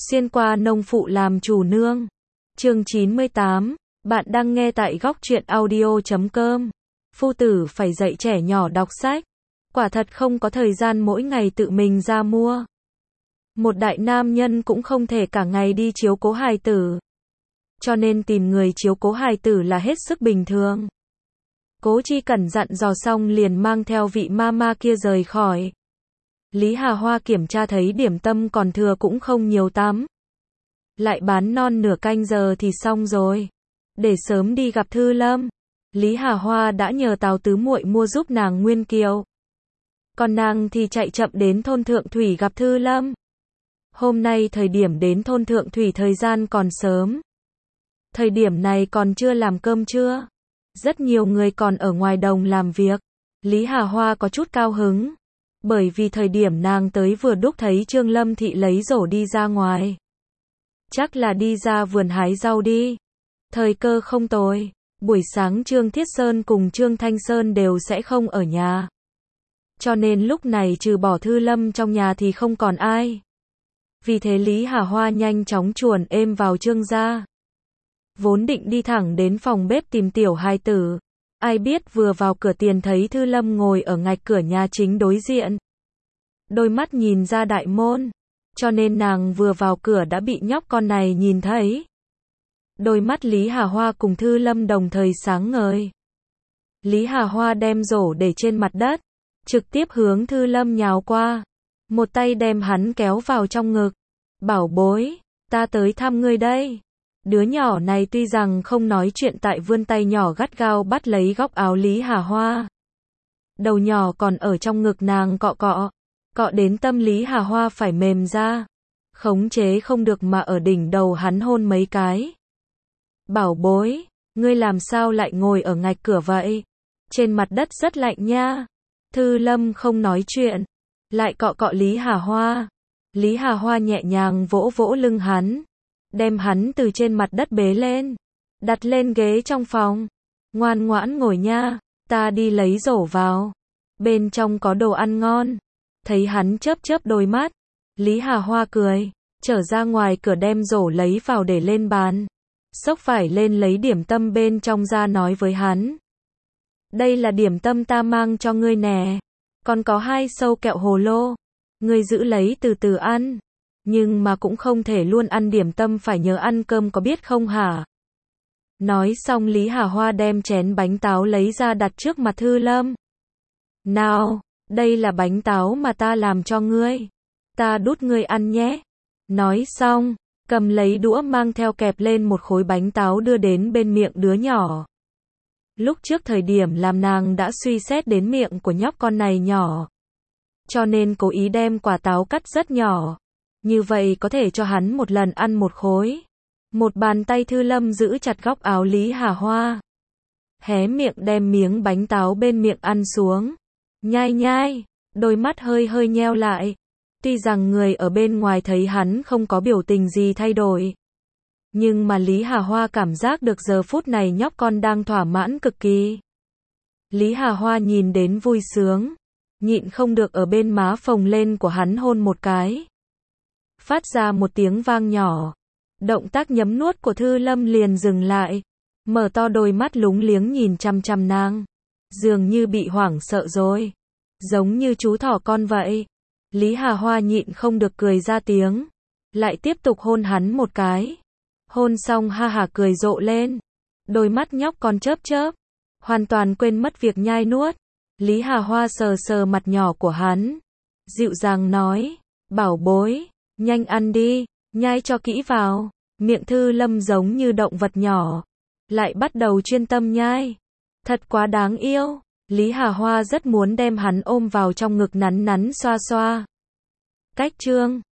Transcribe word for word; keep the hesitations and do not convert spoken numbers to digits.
Xuyên qua nông phụ làm chủ nương. Chương chín mươi tám. Bạn đang nghe tại góc truyện audio chấm com. Phu tử phải dạy trẻ nhỏ đọc sách. Quả thật không có thời gian mỗi ngày tự mình ra mua. Một đại nam nhân cũng không thể cả ngày đi chiếu cố hài tử. Cho nên tìm người chiếu cố hài tử là hết sức bình thường. Cố Chi Cẩn dặn dò xong liền mang theo vị mama kia rời khỏi. Lý Hà Hoa kiểm tra thấy điểm tâm còn thừa cũng không nhiều tắm. Lại bán non nửa canh giờ thì xong rồi. Để sớm đi gặp Thư Lâm, Lý Hà Hoa đã nhờ Tào tứ muội mua giúp nàng nguyên kiều. Còn nàng thì chạy chậm đến thôn Thượng Thủy gặp Thư Lâm. Hôm nay thời điểm đến thôn Thượng Thủy thời gian còn sớm. Thời điểm này còn chưa làm cơm trưa. Rất nhiều người còn ở ngoài đồng làm việc. Lý Hà Hoa có chút cao hứng. Bởi vì thời điểm nàng tới vừa đúc thấy Trương Lâm Thị lấy rổ đi ra ngoài. Chắc là đi ra vườn hái rau đi. Thời cơ không tồi. Buổi sáng Trương Thiết Sơn cùng Trương Thanh Sơn đều sẽ không ở nhà. Cho nên lúc này trừ bỏ Thư Lâm trong nhà thì không còn ai. Vì thế Lý Hà Hoa nhanh chóng chuồn êm vào Trương gia. Vốn định đi thẳng đến phòng bếp tìm tiểu hài tử. Ai biết vừa vào cửa tiền thấy Thư Lâm ngồi ở ngạch cửa nhà chính đối diện. Đôi mắt nhìn ra đại môn. Cho nên nàng vừa vào cửa đã bị nhóc con này nhìn thấy. Đôi mắt Lý Hà Hoa cùng Thư Lâm đồng thời sáng ngời. Lý Hà Hoa đem rổ để trên mặt đất. Trực tiếp hướng Thư Lâm nhào qua. Một tay đem hắn kéo vào trong ngực. Bảo bối, ta tới thăm ngươi đây. Đứa nhỏ này tuy rằng không nói chuyện tại vươn tay nhỏ gắt gao bắt lấy góc áo Lý Hà Hoa. Đầu nhỏ còn ở trong ngực nàng cọ cọ. Cọ đến tâm Lý Hà Hoa phải mềm ra. Khống chế không được mà ở đỉnh đầu hắn hôn mấy cái. Bảo bối, ngươi làm sao lại ngồi ở ngạch cửa vậy? Trên mặt đất rất lạnh nha. Thư Lâm không nói chuyện. Lại cọ cọ Lý Hà Hoa. Lý Hà Hoa nhẹ nhàng vỗ vỗ lưng hắn. Đem hắn từ trên mặt đất bế lên. Đặt lên ghế trong phòng. Ngoan ngoãn ngồi nha. Ta đi lấy rổ vào. Bên trong có đồ ăn ngon. Thấy hắn chớp chớp đôi mắt. Lý Hà Hoa cười. Trở ra ngoài cửa đem rổ lấy vào để lên bàn. Xốc phải lên lấy điểm tâm bên trong ra nói với hắn. Đây là điểm tâm ta mang cho ngươi nè. Còn có hai sâu kẹo hồ lô. Ngươi giữ lấy từ từ ăn. Nhưng mà cũng không thể luôn ăn điểm tâm, phải nhớ ăn cơm có biết không hả? Nói xong Lý Hà Hoa đem chén bánh táo lấy ra đặt trước mặt Thư Lâm. Nào, đây là bánh táo mà ta làm cho ngươi. Ta đút ngươi ăn nhé. Nói xong, cầm lấy đũa mang theo kẹp lên một khối bánh táo đưa đến bên miệng đứa nhỏ. Lúc trước thời điểm làm nàng đã suy xét đến miệng của nhóc con này nhỏ. Cho nên cố ý đem quả táo cắt rất nhỏ. Như vậy có thể cho hắn một lần ăn một khối. Một bàn tay Thư Lâm giữ chặt góc áo Lý Hà Hoa. Hé miệng đem miếng bánh táo bên miệng ăn xuống. Nhai nhai, đôi mắt hơi hơi nheo lại. Tuy rằng người ở bên ngoài thấy hắn không có biểu tình gì thay đổi. Nhưng mà Lý Hà Hoa cảm giác được giờ phút này nhóc con đang thỏa mãn cực kỳ. Lý Hà Hoa nhìn đến vui sướng. Nhịn không được ở bên má phồng lên của hắn hôn một cái. Phát ra một tiếng vang nhỏ. Động tác nhấm nuốt của Thư Lâm liền dừng lại. Mở to đôi mắt lúng liếng nhìn chăm chăm nàng. Dường như bị hoảng sợ rồi. Giống như chú thỏ con vậy. Lý Hà Hoa nhịn không được cười ra tiếng. Lại tiếp tục hôn hắn một cái. Hôn xong ha hả cười rộ lên. Đôi mắt nhóc con chớp chớp. Hoàn toàn quên mất việc nhai nuốt. Lý Hà Hoa sờ sờ mặt nhỏ của hắn. Dịu dàng nói. Bảo bối. Nhanh ăn đi, nhai cho kỹ vào. Miệng Thư Lâm giống như động vật nhỏ. Lại bắt đầu chuyên tâm nhai. Thật quá đáng yêu. Lý Hà Hoa rất muốn đem hắn ôm vào trong ngực nắn nắn xoa xoa. Cách chương